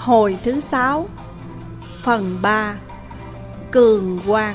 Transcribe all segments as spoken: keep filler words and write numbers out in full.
Hồi thứ sáu, phần ba, Cường Quang.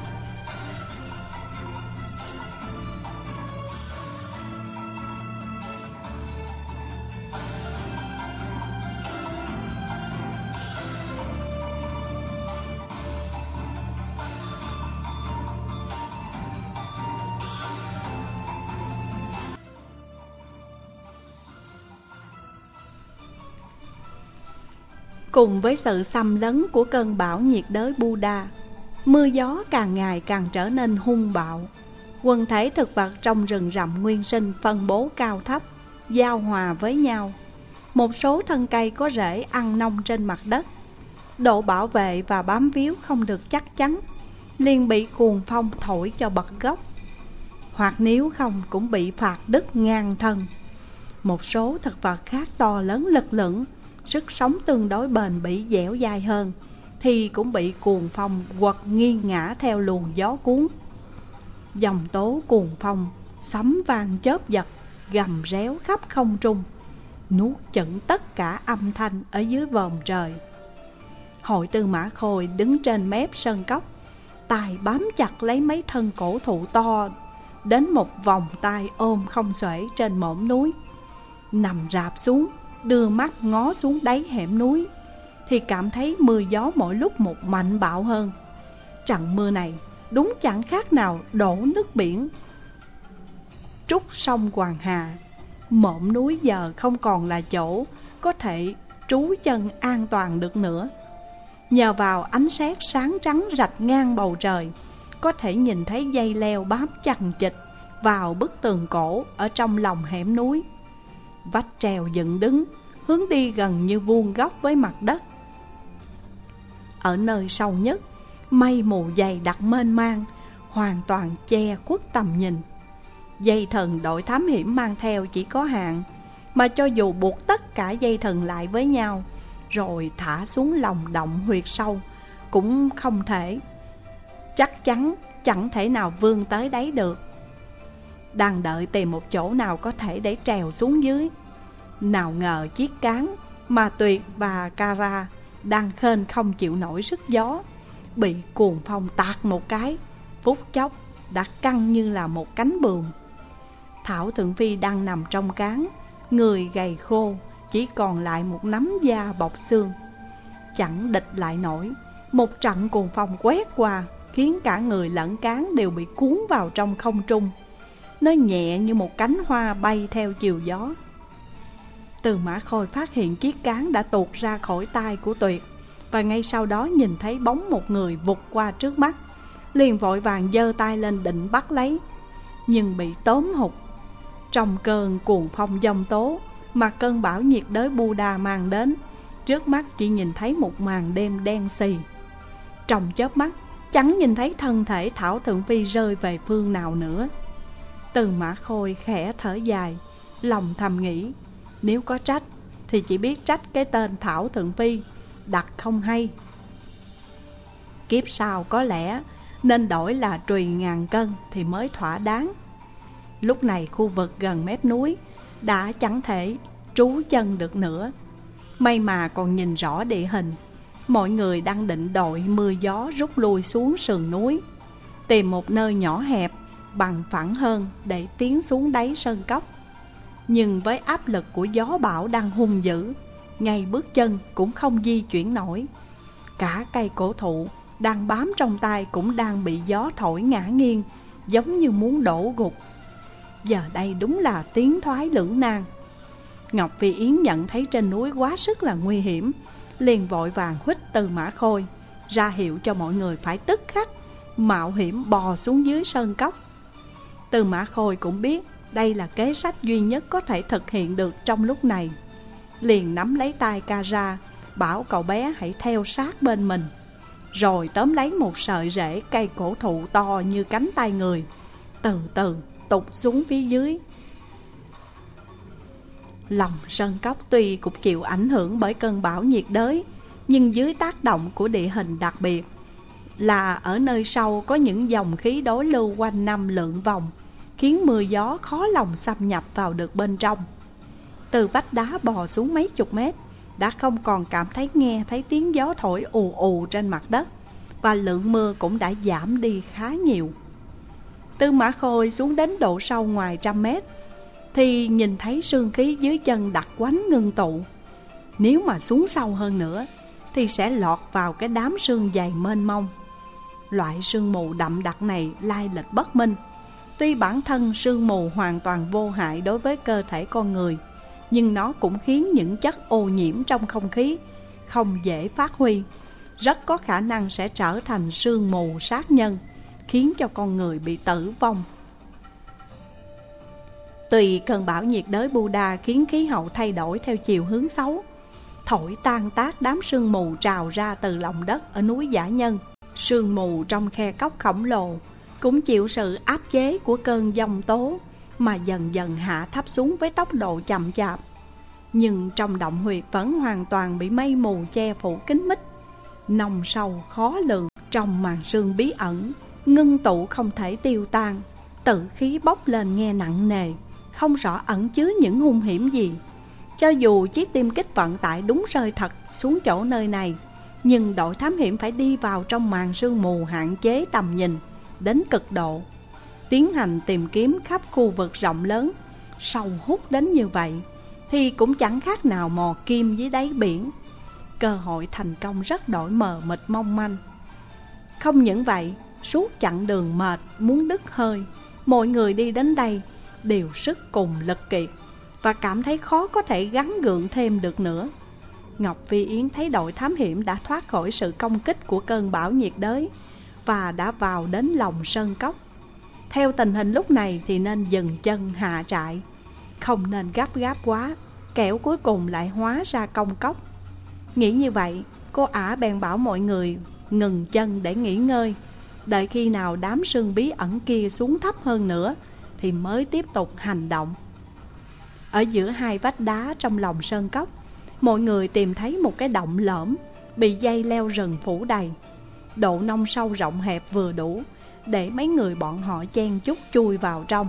Cùng với sự xâm lấn của cơn bão nhiệt đới Buddha, mưa gió càng ngày càng trở nên hung bạo. Quần thể thực vật trong rừng rậm nguyên sinh phân bố cao thấp, giao hòa với nhau. Một số thân cây có rễ ăn nông trên mặt đất. Độ bảo vệ và bám víu không được chắc chắn, liền bị cuồng phong thổi cho bật gốc, hoặc nếu không cũng bị phạt đứt ngang thân. Một số thực vật khác to lớn lực lưỡng, sức sống tương đối bền bỉ dẻo dai hơn, thì cũng bị cuồng phong quật nghiêng ngã theo luồng gió cuốn. Dòng tố cuồng phong sấm vang chớp giật, gầm réo khắp không trung, nuốt chửng tất cả âm thanh ở dưới vòm trời. Hội Tư Mã Khôi đứng trên mép sơn cốc, tay bám chặt lấy mấy thân cổ thụ to đến một vòng tay ôm không xuể trên mỏm núi. Nằm rạp xuống, đưa mắt ngó xuống đáy hẻm núi, thì cảm thấy mưa gió mỗi lúc một mạnh bạo hơn. Trận mưa này đúng chẳng khác nào đổ nước biển trút sông Hoàng Hà. Mỏm núi giờ không còn là chỗ có thể trú chân an toàn được nữa. Nhờ vào ánh sét sáng trắng rạch ngang bầu trời, có thể nhìn thấy dây leo bám chằng chịt vào bức tường cổ ở trong lòng hẻm núi. Vách treo dựng đứng, hướng đi gần như vuông góc với mặt đất. Ở nơi sâu nhất, mây mù dày đặc mênh mang, hoàn toàn che khuất tầm nhìn. Dây thần đội thám hiểm mang theo chỉ có hạn, mà cho dù buộc tất cả dây thần lại với nhau rồi thả xuống lòng động huyệt sâu, cũng không thể, chắc chắn chẳng thể nào vươn tới đấy được. Đang đợi tìm một chỗ nào có thể để trèo xuống dưới, nào ngờ chiếc cán mà Tuyệt và Kara đang khênh không chịu nổi sức gió, bị cuồng phong tạt một cái, phút chốc đã căng như là một cánh buồm. Thảo Thượng Phi đang nằm trong cán, người gầy khô, chỉ còn lại một nắm da bọc xương. Chẳng địch lại nổi, một trận cuồng phong quét qua, khiến cả người lẫn cán đều bị cuốn vào trong không trung. Nó nhẹ như một cánh hoa bay theo chiều gió. Tư Mã Khôi phát hiện chiếc cán đã tuột ra khỏi tay của Tuyệt, và ngay sau đó nhìn thấy bóng một người vụt qua trước mắt, liền vội vàng giơ tay lên định bắt lấy, nhưng bị tóm hụt. Trong cơn cuồng phong giông tố mà cơn bão nhiệt đới Buddha mang đến, trước mắt chỉ nhìn thấy một màn đêm đen xì. Trong chớp mắt, chẳng nhìn thấy thân thể Thảo Thượng Phi rơi về phương nào nữa. Tư Mã Khôi khẽ thở dài, lòng thầm nghĩ, nếu có trách thì chỉ biết trách cái tên Thảo Thượng Phi đặt không hay. Kiếp sau có lẽ nên đổi là Trùy Ngàn Cân thì mới thỏa đáng. Lúc này khu vực gần mép núi đã chẳng thể trú chân được nữa. May mà còn nhìn rõ địa hình. Mọi người đang định đội mưa gió rút lui xuống sườn núi, tìm một nơi nhỏ hẹp, bằng phẳng hơn để tiến xuống đáy sơn cốc. Nhưng với áp lực của gió bão đang hung dữ, ngay bước chân cũng không di chuyển nổi. Cả cây cổ thụ đang bám trong tay cũng đang bị gió thổi ngã nghiêng, giống như muốn đổ gục. Giờ đây đúng là tiến thoái lưỡng nan. Ngọc Phi Yến nhận thấy trên núi quá sức là nguy hiểm, liền vội vàng huýt Tư Mã Khôi, ra hiệu cho mọi người phải tức khắc mạo hiểm bò xuống dưới sơn cốc. Tư Mã Khôi cũng biết đây là kế sách duy nhất có thể thực hiện được trong lúc này, liền nắm lấy tay Kara, bảo cậu bé hãy theo sát bên mình, rồi tóm lấy một sợi rễ cây cổ thụ to như cánh tay người, từ từ tụt xuống phía dưới. Lòng sơn cốc tuy cũng chịu ảnh hưởng bởi cơn bão nhiệt đới, nhưng dưới tác động của địa hình đặc biệt là ở nơi sâu có những dòng khí đối lưu quanh năm lượn vòng, khiến mưa gió khó lòng xâm nhập vào được bên trong. Từ vách đá bò xuống mấy chục mét, đã không còn cảm thấy nghe thấy tiếng gió thổi ù ù trên mặt đất, và lượng mưa cũng đã giảm đi khá nhiều. Tư Mã Khôi xuống đến độ sâu ngoài trăm mét thì nhìn thấy sương khí dưới chân đặc quánh ngưng tụ. Nếu mà xuống sâu hơn nữa thì sẽ lọt vào cái đám sương dày mênh mông. Loại sương mù đậm đặc này lai lịch bất minh. Tuy bản thân sương mù hoàn toàn vô hại đối với cơ thể con người, nhưng nó cũng khiến những chất ô nhiễm trong không khí không dễ phát huy, rất có khả năng sẽ trở thành sương mù sát nhân, khiến cho con người bị tử vong. Tuy cơn bão nhiệt đới Buddha khiến khí hậu thay đổi theo chiều hướng xấu, thổi tan tác đám sương mù trào ra từ lòng đất ở núi Dã Nhân, sương mù trong khe cốc khổng lồ cũng chịu sự áp chế của cơn giông tố mà dần dần hạ thấp xuống với tốc độ chậm chạp. Nhưng trong động huyệt vẫn hoàn toàn bị mây mù che phủ kín mít, nồng sâu khó lường. Trong màn sương bí ẩn ngưng tụ không thể tiêu tan, tự khí bốc lên nghe nặng nề, không rõ ẩn chứa những hung hiểm gì. Cho dù chiếc tiêm kích vận tải đúng rơi thật xuống chỗ nơi này, nhưng đội thám hiểm phải đi vào trong màn sương mù hạn chế tầm nhìn đến cực độ, tiến hành tìm kiếm khắp khu vực rộng lớn, sâu hút đến như vậy thì cũng chẳng khác nào mò kim dưới đáy biển. Cơ hội thành công rất đổi mờ mịt mong manh. Không những vậy, suốt chặng đường mệt muốn đứt hơi, mọi người đi đến đây đều sức cùng lực kiệt và cảm thấy khó có thể gắng gượng thêm được nữa. Ngọc Phi Yến thấy đội thám hiểm đã thoát khỏi sự công kích của cơn bão nhiệt đới và đã vào đến lòng sơn cốc. Theo tình hình lúc này thì nên dừng chân hạ trại, không nên gấp gáp quá, kẻo cuối cùng lại hóa ra công cốc. Nghĩ như vậy, cô ả bèn bảo mọi người ngừng chân để nghỉ ngơi, đợi khi nào đám sương bí ẩn kia xuống thấp hơn nữa thì mới tiếp tục hành động. Ở giữa hai vách đá trong lòng sơn cốc, mọi người tìm thấy một cái động lõm bị dây leo rừng phủ đầy. Độ nông sâu rộng hẹp vừa đủ để mấy người bọn họ chen chúc chui vào trong.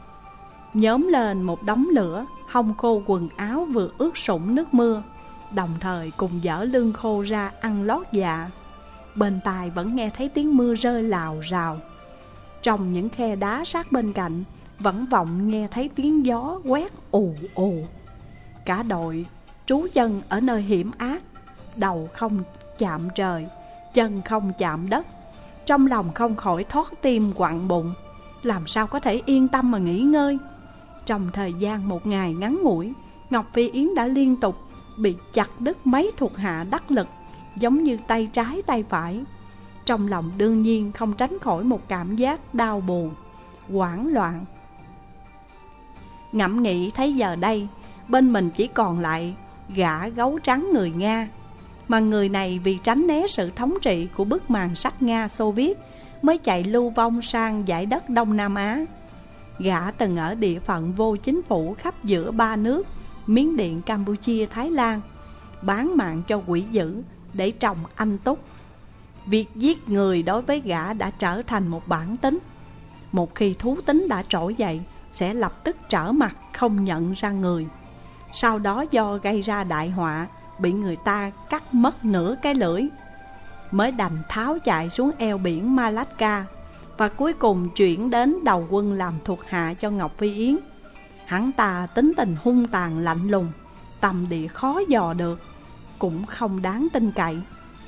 Nhóm lên một đống lửa, hong khô quần áo vừa ướt sũng nước mưa, đồng thời cùng dỡ lưng khô ra ăn lót dạ. Bên tai vẫn nghe thấy tiếng mưa rơi lào rào. Trong những khe đá sát bên cạnh vẫn vọng nghe thấy tiếng gió quét ù ù. Cả đội trú chân ở nơi hiểm ác, đầu không chạm trời, chân không chạm đất, trong lòng không khỏi thót tim quặn bụng, làm sao có thể yên tâm mà nghỉ ngơi. Trong thời gian một ngày ngắn ngủi, Ngọc Phi Yến đã liên tục bị chặt đứt mấy thuộc hạ đắc lực, giống như tay trái tay phải. Trong lòng đương nhiên không tránh khỏi một cảm giác đau buồn, hoảng loạn. Ngẫm nghĩ thấy giờ đây bên mình chỉ còn lại gã gấu trắng người Nga, mà người này vì tránh né sự thống trị của bức màn sắt Nga Xô Viết mới chạy lưu vong sang dải đất Đông Nam Á. Gã từng ở địa phận vô chính phủ khắp giữa ba nước Miến Điện, Campuchia, Thái Lan, bán mạng cho quỷ dữ để trồng anh túc. Việc giết người đối với gã đã trở thành một bản tính. Một khi thú tính đã trỗi dậy sẽ lập tức trở mặt không nhận ra người. Sau đó do gây ra đại họa, bị người ta cắt mất nửa cái lưỡi, mới đành tháo chạy xuống eo biển Malacca và cuối cùng chuyển đến đầu quân làm thuộc hạ cho Ngọc Phi Yến. Hắn ta tính tình hung tàn lạnh lùng, tầm địa khó dò được, cũng không đáng tin cậy.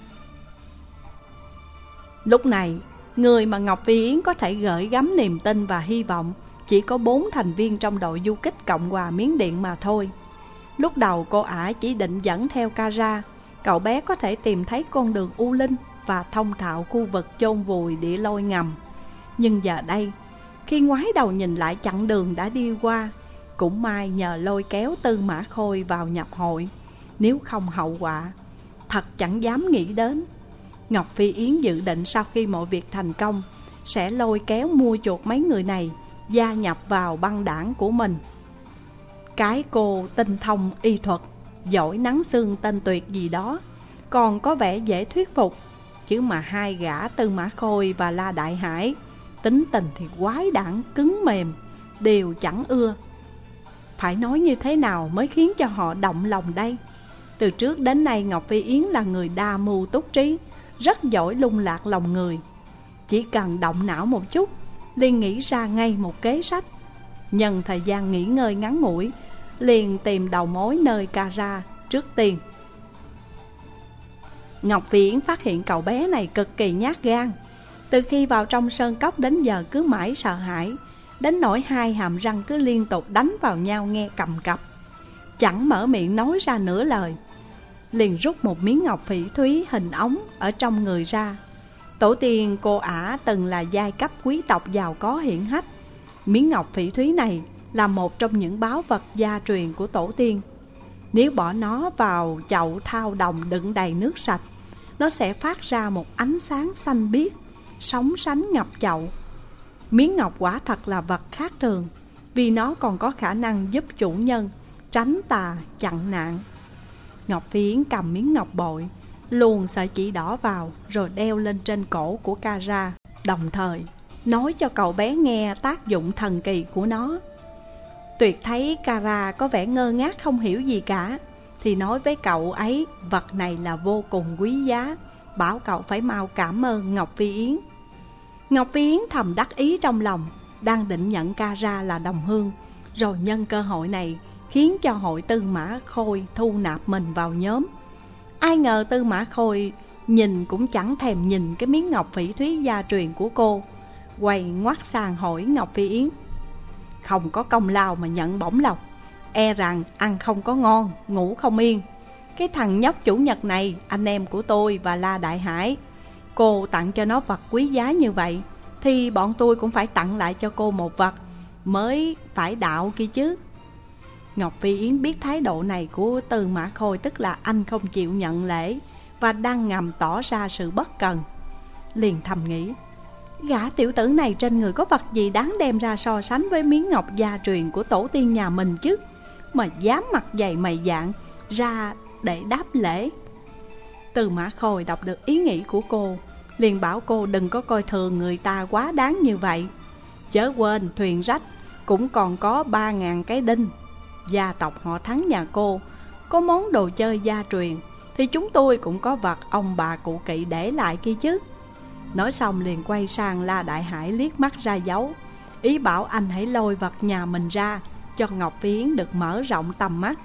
Lúc này, người mà Ngọc Phi Yến có thể gửi gắm niềm tin và hy vọng chỉ có bốn thành viên trong đội du kích Cộng hòa Miến Điện mà thôi. Lúc đầu cô ả chỉ định dẫn theo Kara, cậu bé có thể tìm thấy con đường U Linh và thông thạo khu vực chôn vùi địa lôi ngầm. Nhưng giờ đây, khi ngoái đầu nhìn lại chặng đường đã đi qua, cũng may nhờ lôi kéo Tư Mã Khôi vào nhập hội, nếu không hậu quả thật chẳng dám nghĩ đến. Ngọc Phi Yến dự định sau khi mọi việc thành công sẽ lôi kéo mua chuộc mấy người này gia nhập vào băng đảng của mình. Cái cô tinh thông y thuật, giỏi nắng xương tên tuyệt gì đó, còn có vẻ dễ thuyết phục. Chứ mà hai gã Tư Mã Khôi và La Đại Hải tính tình thì quái đản cứng mềm, đều chẳng ưa. Phải nói như thế nào mới khiến cho họ động lòng đây? Từ trước đến nay Ngọc Phi Yến là người đa mưu túc trí, rất giỏi lung lạc lòng người. Chỉ cần động não một chút, liền nghĩ ra ngay một kế sách. Nhân thời gian nghỉ ngơi ngắn ngủi, liền tìm đầu mối nơi Cara trước tiên. Ngọc Phi Yến phát hiện cậu bé này cực kỳ nhát gan. Từ khi vào trong sơn cốc đến giờ cứ mãi sợ hãi, đến nỗi hai hàm răng cứ liên tục đánh vào nhau nghe cầm cập, chẳng mở miệng nói ra nửa lời. Liền rút một miếng ngọc phỉ thúy hình ống ở trong người ra. Tổ tiên cô ả từng là giai cấp quý tộc giàu có hiển hách. Miếng ngọc phỉ thúy này là một trong những báu vật gia truyền của tổ tiên. Nếu bỏ nó vào chậu thao đồng đựng đầy nước sạch, nó sẽ phát ra một ánh sáng xanh biếc, sóng sánh ngập chậu. Miếng ngọc quả thật là vật khác thường, vì nó còn có khả năng giúp chủ nhân tránh tà chặn nạn. Ngọc Phi Yến cầm miếng ngọc bội, luồn sợi chỉ đỏ vào rồi đeo lên trên cổ của Cara, đồng thời nói cho cậu bé nghe tác dụng thần kỳ của nó. Tuyệt thấy Cara có vẻ ngơ ngác không hiểu gì cả, thì nói với cậu ấy vật này là vô cùng quý giá, bảo cậu phải mau cảm ơn Ngọc Phi Yến. Ngọc Phi Yến thầm đắc ý trong lòng, đang định nhận Cara là đồng hương, rồi nhân cơ hội này khiến cho hội Tư Mã Khôi thu nạp mình vào nhóm. Ai ngờ Tư Mã Khôi nhìn cũng chẳng thèm nhìn cái miếng ngọc phỉ thúy gia truyền của cô, quay ngoắt sang hỏi Ngọc Phi Yến: không có công lao mà nhận bổng lộc, e rằng ăn không có ngon, ngủ không yên. Cái thằng nhóc chủ nhật này, anh em của tôi và La Đại Hải, cô tặng cho nó vật quý giá như vậy, thì bọn tôi cũng phải tặng lại cho cô một vật, mới phải đạo kia chứ. Ngọc Phi Yến biết thái độ này của Tư Mã Khôi tức là anh không chịu nhận lễ, và đang ngầm tỏ ra sự bất cần. Liền thầm nghĩ, gã tiểu tử này trên người có vật gì đáng đem ra so sánh với miếng ngọc gia truyền của tổ tiên nhà mình chứ, mà dám mặt dày mày dạn ra để đáp lễ. Tư Mã Khôi đọc được ý nghĩ của cô, liền bảo cô đừng có coi thường người ta quá đáng như vậy. Chớ quên thuyền rách cũng còn có ba ngàn cái đinh. Gia tộc họ Thắng nhà cô có món đồ chơi gia truyền, thì chúng tôi cũng có vật ông bà cụ kỵ để lại kia chứ. Nói xong liền quay sang La Đại Hải liếc mắt ra dấu, ý bảo anh hãy lôi vật nhà mình ra, cho Ngọc Phi Yến được mở rộng tầm mắt.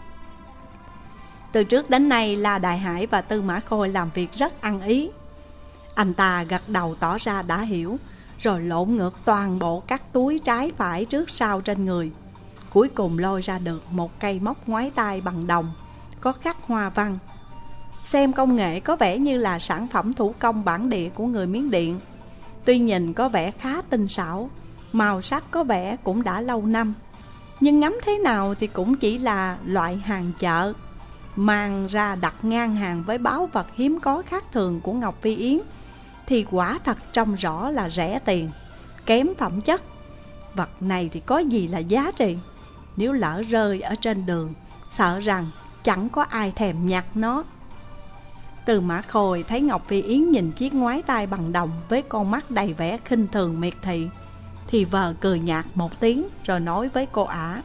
Từ trước đến nay La Đại Hải và Tư Mã Khôi làm việc rất ăn ý. Anh ta gật đầu tỏ ra đã hiểu, rồi lộn ngược toàn bộ các túi trái phải trước sau trên người. Cuối cùng lôi ra được một cây móc ngoái tay bằng đồng, có khắc hoa văn. Xem công nghệ có vẻ như là sản phẩm thủ công bản địa của người Miến Điện. Tuy nhìn có vẻ khá tinh xảo, màu sắc có vẻ cũng đã lâu năm, nhưng ngắm thế nào thì cũng chỉ là loại hàng chợ. Mang ra đặt ngang hàng với báu vật hiếm có khác thường của Ngọc Phi Yến thì quả thật trông rõ là rẻ tiền, kém phẩm chất. Vật này thì có gì là giá trị, nếu lỡ rơi ở trên đường, sợ rằng chẳng có ai thèm nhặt nó. Tư Mã Khôi thấy Ngọc Phi Yến nhìn chiếc ngoái tay bằng đồng với con mắt đầy vẻ khinh thường miệt thị, thì vờ cười nhạt một tiếng rồi nói với cô ả: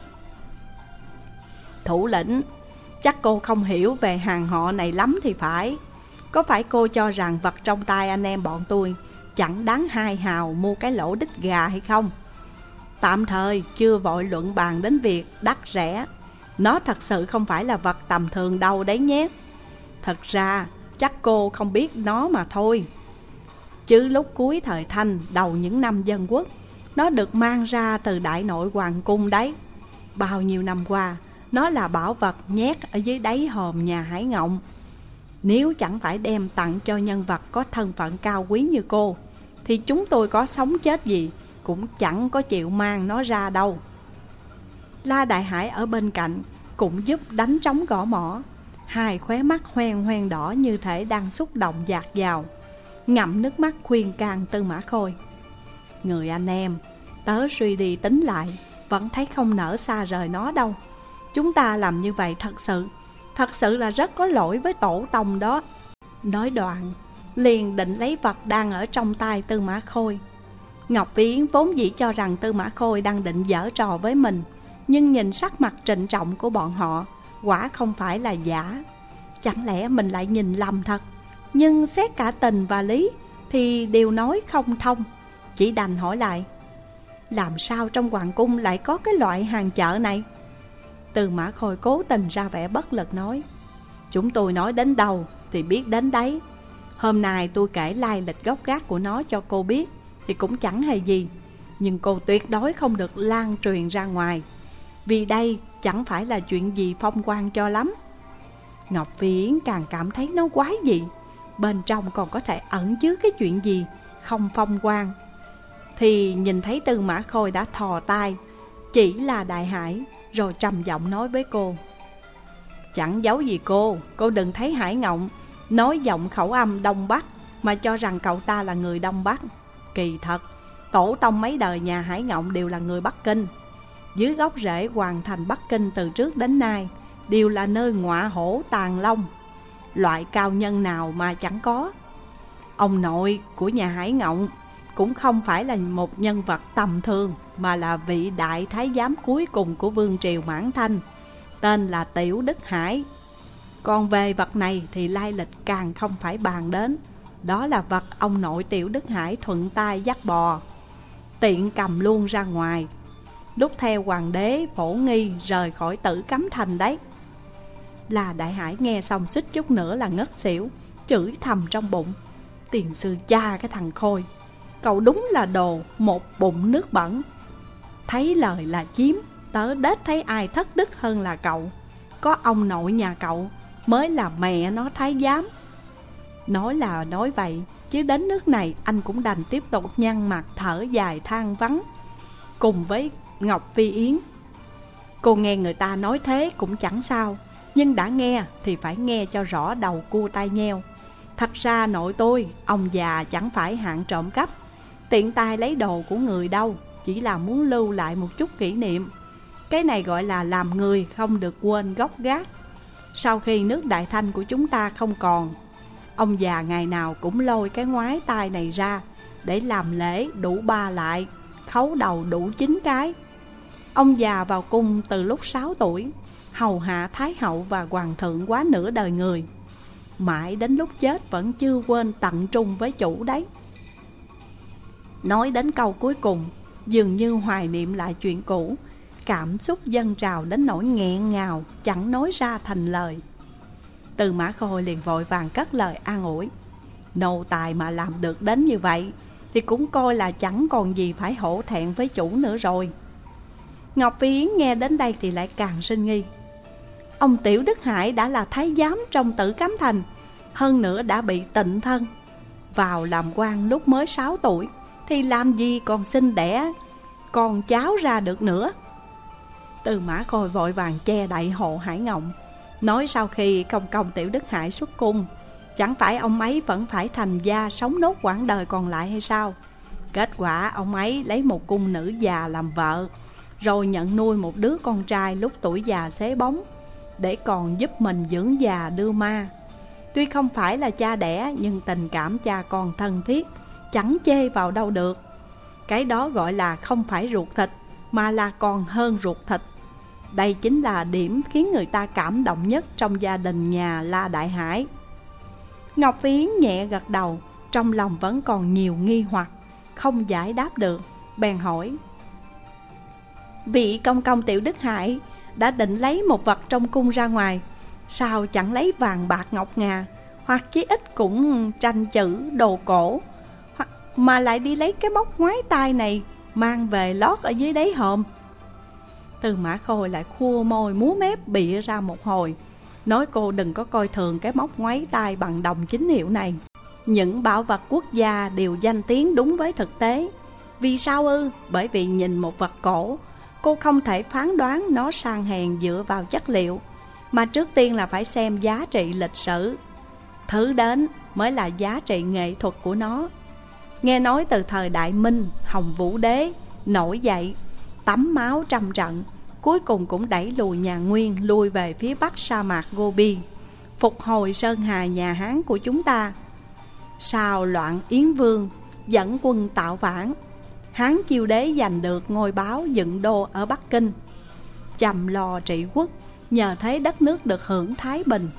thủ lĩnh, chắc cô không hiểu về hàng họ này lắm thì phải. Có phải cô cho rằng vật trong tay anh em bọn tôi chẳng đáng hai hào mua cái lỗ đít gà hay không? Tạm thời chưa vội luận bàn đến việc đắt rẻ, nó thật sự không phải là vật tầm thường đâu đấy nhé. Thật ra chắc cô không biết nó mà thôi. Chứ lúc cuối thời Thanh, đầu những năm Dân Quốc, nó được mang ra từ Đại Nội Hoàng Cung đấy. Bao nhiêu năm qua, nó là bảo vật nhét ở dưới đáy hòm nhà Hải Ngộng. Nếu chẳng phải đem tặng cho nhân vật có thân phận cao quý như cô, thì chúng tôi có sống chết gì cũng chẳng có chịu mang nó ra đâu. La Đại Hải ở bên cạnh cũng giúp đánh trống gõ mỏ, hai khóe mắt hoen hoen đỏ như thể đang xúc động dạt dào, ngậm nước mắt khuyên can Tư Mã Khôi: người anh em, tớ suy đi tính lại, vẫn thấy không nỡ xa rời nó đâu. Chúng ta làm như vậy thật sự, thật sự là rất có lỗi với tổ tông đó. Nói đoạn, liền định lấy vật đang ở trong tay Tư Mã Khôi. Ngọc Phi Yến vốn dĩ cho rằng Tư Mã Khôi đang định giở trò với mình, nhưng nhìn sắc mặt trịnh trọng của bọn họ, quả không phải là giả, Chẳng lẽ mình lại nhìn lầm thật? Nhưng xét cả tình và lý thì đều nói không thông. Chỉ đành hỏi lại: làm sao trong hoàng cung lại có cái loại hàng chợ này? Tư Mã Khôi cố tình ra vẻ bất lực nói: chúng tôi nói đến đâu thì biết đến đấy. Hôm nay tôi kể lai lịch gốc gác của nó cho cô biết thì cũng chẳng hề gì, nhưng cô tuyệt đối không được lan truyền ra ngoài, vì đây chẳng phải là chuyện gì phong quang cho lắm. Ngọc Phi Yến càng cảm thấy nó quái dị, bên trong còn có thể ẩn chứa cái chuyện gì không phong quang. Thì nhìn thấy Tư Mã Khôi đã thò tay chỉ là Đại Hải, rồi trầm giọng nói với cô: chẳng giấu gì cô, cô đừng thấy Hải Ngộng nói giọng khẩu âm Đông Bắc mà cho rằng cậu ta là người Đông Bắc. Kỳ thật, tổ tông mấy đời nhà Hải Ngộng đều là người Bắc Kinh. Dưới gốc rễ hoàng thành Bắc Kinh từ trước đến nay đều là nơi ngọa hổ tàng long, loại cao nhân nào mà chẳng có. Ông nội của nhà Hải Ngộng cũng không phải là một nhân vật tầm thường, mà là vị đại thái giám cuối cùng của vương triều Mãn Thanh, tên là Tiểu Đức Hải. Còn về vật này thì lai lịch càng không phải bàn đến. Đó là vật ông nội Tiểu Đức Hải thuận tay dắt bò, tiện cầm luôn ra ngoài lúc theo hoàng đế Phổ Nghi rời khỏi Tử Cấm Thành đấy. Là Đại Hải nghe xong suýt chút nữa là ngất xỉu, chửi thầm trong bụng: tiền sư cha cái thằng Khôi, cậu đúng là đồ một bụng nước bẩn. Thấy lời là chiếm, tớ đết thấy ai thất đức hơn là cậu. Có ông nội nhà cậu mới là mẹ nó thái giám. Nói là nói vậy, chứ đến nước này anh cũng đành tiếp tục nhăn mặt thở dài than vắng cùng với Ngọc Phi Yến. Cô nghe người ta nói thế cũng chẳng sao, nhưng đã nghe thì phải nghe cho rõ đầu cua tai nheo. Thật ra nội tôi, ông già chẳng phải hạng trộm cắp, tiện tay lấy đồ của người đâu, chỉ là muốn lưu lại một chút kỷ niệm. Cái này gọi là làm người không được quên gốc gác. Sau khi nước Đại Thanh của chúng ta không còn, ông già ngày nào cũng lôi cái ngoái tai này ra để làm lễ đủ ba lại, khấu đầu đủ chín cái. Ông già vào cung từ lúc sáu tuổi, hầu hạ Thái hậu và Hoàng thượng quá nửa đời người, mãi đến lúc chết vẫn chưa quên tận trung với chủ đấy. Nói đến câu cuối cùng, dường như hoài niệm lại chuyện cũ, cảm xúc dâng trào đến nỗi nghẹn ngào, chẳng nói ra thành lời. Tư Mã Khôi liền vội vàng cất lời an ủi: nô tài mà làm được đến như vậy thì cũng coi là chẳng còn gì phải hổ thẹn với chủ nữa rồi. Ngọc Phi Yến nghe đến đây thì lại càng sinh nghi. Ông Tiểu Đức Hải đã là thái giám trong Tử Cấm Thành, hơn nữa đã bị tịnh thân, vào làm quan lúc mới sáu tuổi, thì làm gì còn sinh đẻ con cháu ra được nữa. Tư Mã Khôi vội vàng che đậy hộ Hải Ngộng, nói sau khi công công Tiểu Đức Hải xuất cung, chẳng phải ông ấy vẫn phải thành gia sống nốt quãng đời còn lại hay sao? Kết quả ông ấy lấy một cung nữ già làm vợ, rồi nhận nuôi một đứa con trai lúc tuổi già xế bóng, để còn giúp mình dưỡng già đưa ma. Tuy không phải là cha đẻ, nhưng tình cảm cha con thân thiết, chẳng chê vào đâu được. Cái đó gọi là không phải ruột thịt, mà là còn hơn ruột thịt. Đây chính là điểm khiến người ta cảm động nhất trong gia đình nhà La Đại Hải. Ngọc Phi Yến nhẹ gật đầu, trong lòng vẫn còn nhiều nghi hoặc không giải đáp được, bèn hỏi: vị công công Tiểu Đức Hải đã định lấy một vật trong cung ra ngoài, sao chẳng lấy vàng bạc ngọc ngà, hoặc chí ít cũng tranh chữ đồ cổ, hoặc mà lại đi lấy cái móc ngoái tai này mang về lót ở dưới đáy hòm? Tư Mã Khôi lại khua môi múa mép bịa ra một hồi, nói cô đừng có coi thường cái móc ngoái tai bằng đồng chính hiệu này. Những bảo vật quốc gia đều danh tiếng đúng với thực tế. Vì sao ư? Bởi vì nhìn một vật cổ, cô không thể phán đoán nó sang hèn dựa vào chất liệu, mà trước tiên là phải xem giá trị lịch sử. Thứ đến mới là giá trị nghệ thuật của nó. Nghe nói từ thời Đại Minh, Hồng Vũ Đế nổi dậy, tắm máu trăm trận, cuối cùng cũng đẩy lùi nhà Nguyên lui về phía bắc sa mạc Gobi, phục hồi sơn hà nhà Hán của chúng ta. Sau loạn Yến Vương dẫn quân tạo phản, Hán Chiêu Đế giành được ngôi báo dựng đô ở Bắc Kinh, chăm lo trị quốc, nhờ thế đất nước được hưởng thái bình.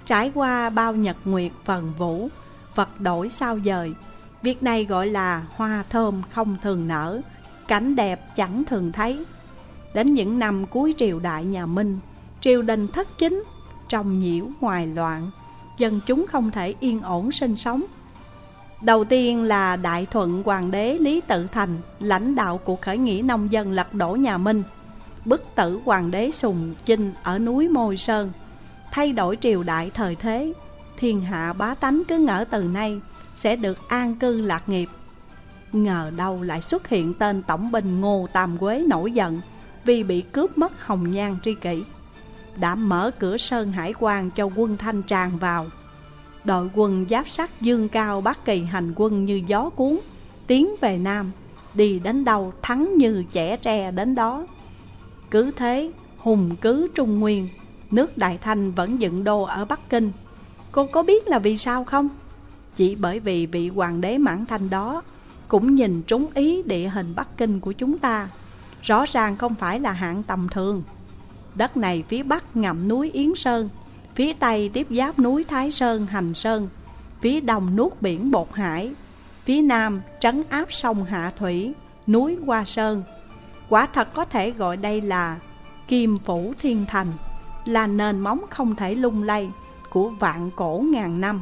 Trải qua bao nhật nguyệt vần vũ, vật đổi sao dời. Việc này gọi là hoa thơm không thường nở, cảnh đẹp chẳng thường thấy. Đến những năm cuối triều đại nhà Minh, triều đình thất chính, trong nhiễu ngoài loạn, dân chúng không thể yên ổn sinh sống. Đầu tiên là Đại Thuận hoàng đế Lý Tự Thành, lãnh đạo cuộc khởi nghĩa nông dân lật đổ nhà Minh, bức tử hoàng đế Sùng Chinh ở núi Môi Sơn, thay đổi triều đại thời thế. Thiên hạ bá tánh cứ ngỡ từ nay sẽ được an cư lạc nghiệp. Ngờ đâu lại xuất hiện tên tổng binh Ngô Tam Quế nổi giận vì bị cướp mất hồng nhan tri kỷ, đã mở cửa Sơn Hải quan cho quân Thanh tràn vào. Đội quân giáp sắt dương cao Bắc Kỳ hành quân như gió cuốn, tiến về Nam, đi đến đâu thắng như chẻ tre đến đó. Cứ thế hùng cứ Trung Nguyên, nước Đại Thanh vẫn dựng đô ở Bắc Kinh. Cô có biết là vì sao không? Chỉ bởi vì vị hoàng đế Mãn Thanh đó cũng nhìn trúng ý địa hình Bắc Kinh của chúng ta, rõ ràng không phải là hạng tầm thường. Đất này phía Bắc ngậm núi Yến Sơn, phía Tây tiếp giáp núi Thái Sơn, Hành Sơn, phía Đông nuốt biển Bột Hải, phía Nam trấn áp sông Hạ Thủy, núi Hoa Sơn. Quả thật có thể gọi đây là Kim Phủ Thiên Thành, là nền móng không thể lung lay của vạn cổ ngàn năm.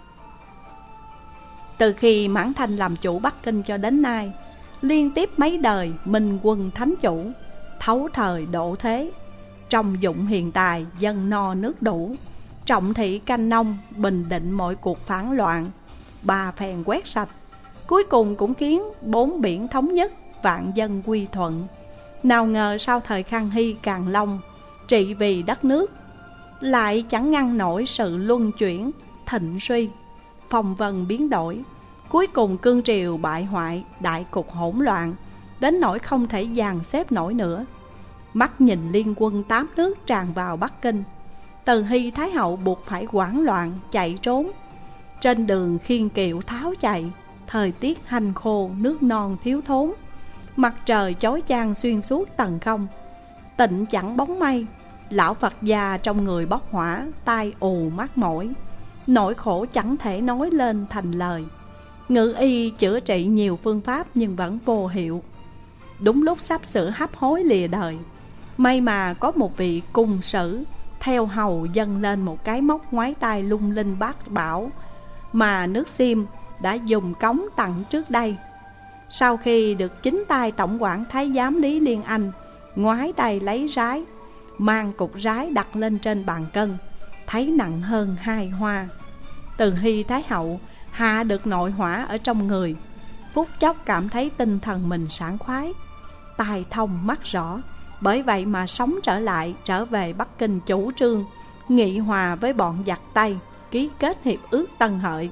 Từ khi Mãn Thanh làm chủ Bắc Kinh cho đến nay, liên tiếp mấy đời minh quân thánh chủ, thấu thời độ thế, trọng dụng hiền tài, dân no nước đủ, trọng thị canh nông, bình định mọi cuộc phản loạn, ba phèn quét sạch, cuối cùng cũng khiến bốn biển thống nhất, vạn dân quy thuận. Nào ngờ sau thời Khang Hy Càn Long trị vì đất nước, lại chẳng ngăn nổi sự luân chuyển, thịnh suy, phong vân biến đổi. Cuối cùng cương triều bại hoại, đại cục hỗn loạn, đến nỗi không thể dàn xếp nổi nữa. Mắt nhìn liên quân tám nước tràn vào Bắc Kinh, Từ Hy Thái Hậu buộc phải hoảng loạn chạy trốn. Trên đường khiên kiệu tháo chạy, thời tiết hanh khô, nước non thiếu thốn, mặt trời chói chang xuyên suốt tầng không, tịnh chẳng bóng mây. Lão Phật già trong người bốc hỏa, tai ù mắt mỏi, nỗi khổ chẳng thể nói lên thành lời. Ngự y chữa trị nhiều phương pháp nhưng vẫn vô hiệu. Đúng lúc sắp sửa hấp hối lìa đời, may mà có một vị cung sử theo hầu dâng lên một cái móc ngoái tai lung linh bát bảo mà nước Xiêm đã dùng cống tặng trước đây. Sau khi được chính tay tổng quản thái giám Lý Liên Anh ngoái tay lấy rái, mang cục rái đặt lên trên bàn cân, thấy nặng hơn hai hoa. Từ Hy Thái Hậu hạ được nội hỏa ở trong người, phút chốc cảm thấy tinh thần mình sảng khoái, tai thông mắt rõ. Bởi vậy mà sống trở lại, trở về Bắc Kinh chủ trương nghị hòa với bọn giặc Tây, ký kết hiệp ước Tân Hợi.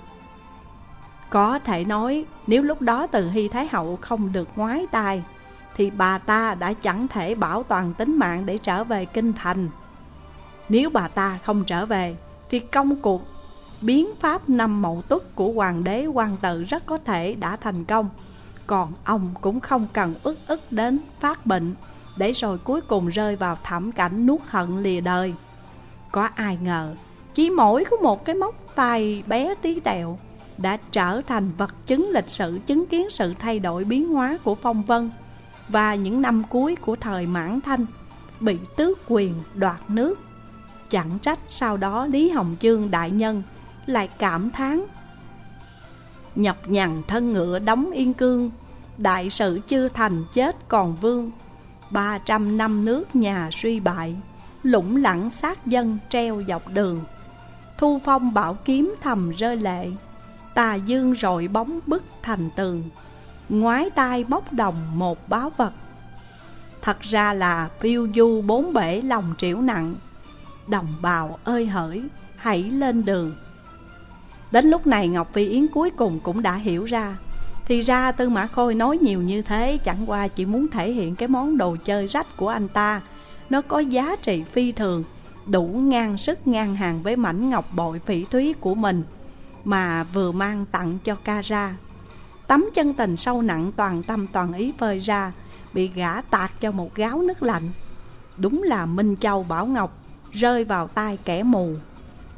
Có thể nói nếu lúc đó Từ Hy Thái Hậu không được ngoái tai, thì bà ta đã chẳng thể bảo toàn tính mạng để trở về kinh thành. Nếu bà ta không trở về, thì công cuộc biến pháp năm Mậu Tuất của hoàng đế Quang Tự rất có thể đã thành công. Còn ông cũng không cần ức ức đến phát bệnh, để rồi cuối cùng rơi vào thảm cảnh nuốt hận lìa đời. Có ai ngờ chỉ mỗi có một cái móc tay bé tí tẹo đã trở thành vật chứng lịch sử, chứng kiến sự thay đổi biến hóa của phong vân. Và những năm cuối của thời Mãn Thanh bị tước quyền đoạt nước. Chẳng trách sau đó Lý Hồng Chương đại nhân lại cảm thán: nhọc nhằn thân ngựa đóng yên cương, đại sự chưa thành chết còn vương. Ba trăm năm nước nhà suy bại, lũng lẳng sát dân treo dọc đường. Thu phong bảo kiếm thầm rơi lệ, tà dương rọi bóng bức thành tường. Ngoái tai bốc đồng một báo vật, thật ra là phiêu du bốn bể lòng triểu nặng. Đồng bào ơi hỡi, hãy lên đường. Đến lúc này Ngọc Phi Yến cuối cùng cũng đã hiểu ra. Thì ra Tư Mã Khôi nói nhiều như thế chẳng qua chỉ muốn thể hiện cái món đồ chơi rách của anh ta nó có giá trị phi thường, đủ ngang sức ngang hàng với mảnh ngọc bội phỉ thúy của mình mà vừa mang tặng cho ca ra. Tấm chân tình sâu nặng toàn tâm toàn ý phơi ra, bị gã tạt cho một gáo nước lạnh. Đúng là Minh Châu Bảo Ngọc rơi vào tay kẻ mù.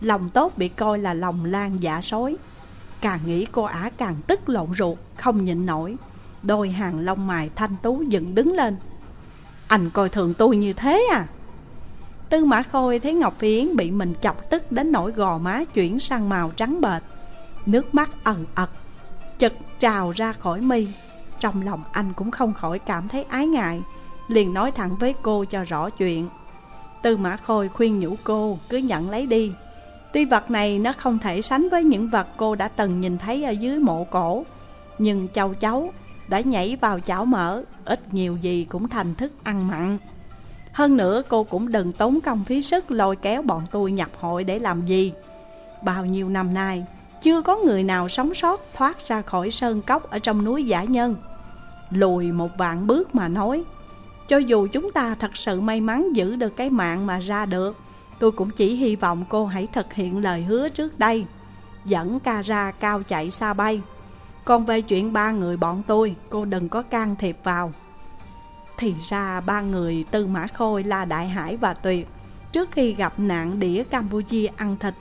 Lòng tốt bị coi là lòng lan dạ sói. Càng nghĩ cô ả càng tức lộn ruột, không nhịn nổi. Đôi hàng lông mày thanh tú dựng đứng lên. Anh coi thường tôi như thế à? Tư Mã Khôi thấy Ngọc Phi Yến bị mình chọc tức đến nỗi gò má chuyển sang màu trắng bệch, nước mắt ẩn ật chực trào ra khỏi mi. Trong lòng anh cũng không khỏi cảm thấy ái ngại, liền nói thẳng với cô cho rõ chuyện. Tư Mã Khôi khuyên nhủ cô cứ nhận lấy đi. Tuy vật này nó không thể sánh với những vật cô đã từng nhìn thấy ở dưới mộ cổ, nhưng châu cháu đã nhảy vào chảo mỡ, ít nhiều gì cũng thành thức ăn mặn. Hơn nữa cô cũng đừng tốn công phí sức lôi kéo bọn tôi nhập hội để làm gì. Bao nhiêu năm nay chưa có người nào sống sót thoát ra khỏi sơn cốc ở trong núi Dã Nhân. Lùi một vạn bước mà nói, cho dù chúng ta thật sự may mắn giữ được cái mạng mà ra được, tôi cũng chỉ hy vọng cô hãy thực hiện lời hứa trước đây, dẫn ca ra cao chạy xa bay. Còn về chuyện ba người bọn tôi, cô đừng có can thiệp vào. Thì ra ba người Tư Mã Khôi là Đại Hải và Tuyệt, trước khi gặp nạn đĩa Campuchia ăn thịt,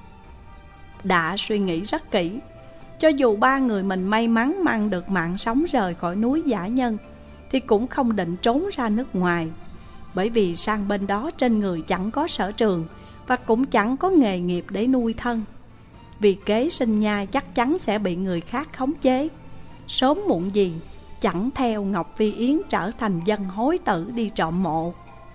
đã suy nghĩ rất kỹ. Cho dù ba người mình may mắn mang được mạng sống rời khỏi núi Dã Nhân, thì cũng không định trốn ra nước ngoài. Bởi vì sang bên đó trên người chẳng có sở trường, và cũng chẳng có nghề nghiệp để nuôi thân. Vì kế sinh nhai chắc chắn sẽ bị người khác khống chế. Sớm muộn gì chẳng theo Ngọc Phi Yến trở thành dân hối tử đi trộm mộ.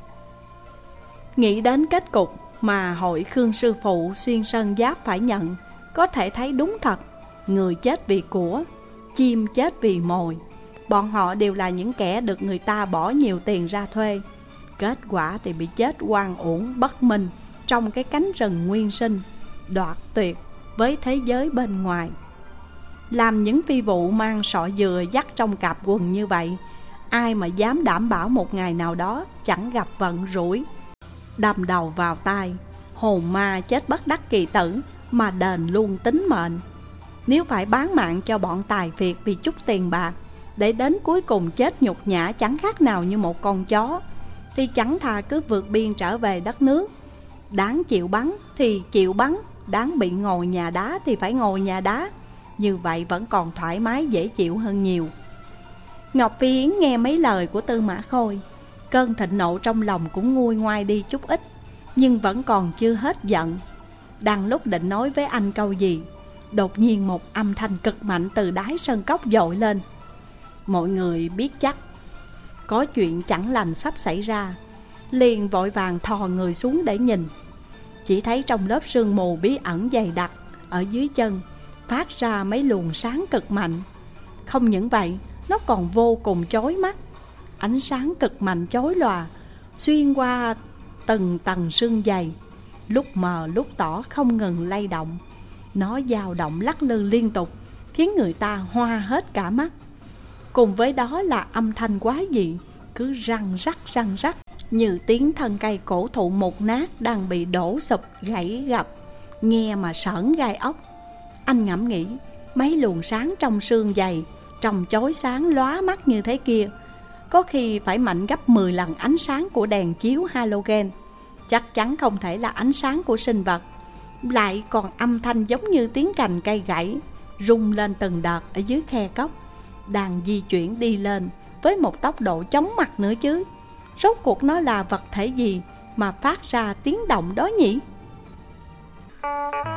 Nghĩ đến kết cục mà hội Khương sư phụ xuyên sơn giáp phải nhận, có thể thấy đúng thật, người chết vì của, chim chết vì mồi. Bọn họ đều là những kẻ được người ta bỏ nhiều tiền ra thuê, kết quả thì bị chết oan uổng bất minh trong cái cánh rừng nguyên sinh, đoạt tuyệt với thế giới bên ngoài. Làm những phi vụ mang sọ dừa dắt trong cặp quần như vậy, ai mà dám đảm bảo một ngày nào đó chẳng gặp vận rủi đâm đầu vào tai, hồn ma chết bất đắc kỳ tử mà đền luôn tính mệnh. Nếu phải bán mạng cho bọn tài phiệt vì chút tiền bạc, để đến cuối cùng chết nhục nhã chẳng khác nào như một con chó, thì chẳng thà cứ vượt biên trở về đất nước. Đáng chịu bắn thì chịu bắn, đáng bị ngồi nhà đá thì phải ngồi nhà đá. Như vậy vẫn còn thoải mái dễ chịu hơn nhiều. Ngọc Phi Yến nghe mấy lời của Tư Mã Khôi, cơn thịnh nộ trong lòng cũng nguôi ngoai đi chút ít, nhưng vẫn còn chưa hết giận. Đang lúc định nói với anh câu gì, đột nhiên một âm thanh cực mạnh từ đáy sơn cốc dội lên. Mọi người biết chắc có chuyện chẳng lành sắp xảy ra, liền vội vàng thò người xuống để nhìn. Chỉ thấy trong lớp sương mù bí ẩn dày đặc ở dưới chân phát ra mấy luồng sáng cực mạnh. Không những vậy, nó còn vô cùng chói mắt. Ánh sáng cực mạnh chói lòa xuyên qua từng tầng sương dày, lúc mờ lúc tỏ không ngừng lay động. Nó dao động lắc lư liên tục, khiến người ta hoa hết cả mắt. Cùng với đó là âm thanh quái dị, cứ răng rắc răng rắc, như tiếng thân cây cổ thụ mục nát đang bị đổ sụp gãy gập, nghe mà sởn gai ốc. Anh ngẫm nghĩ, mấy luồng sáng trong sương dày trông chói sáng lóa mắt như thế kia, có khi phải mạnh gấp mười lần ánh sáng của đèn chiếu halogen. Chắc chắn không thể là ánh sáng của sinh vật. Lại còn âm thanh giống như tiếng cành cây gãy rung lên từng đợt ở dưới khe cốc, đang di chuyển đi lên với một tốc độ chóng mặt nữa chứ. Rốt cuộc nó là vật thể gì mà phát ra tiếng động đó nhỉ?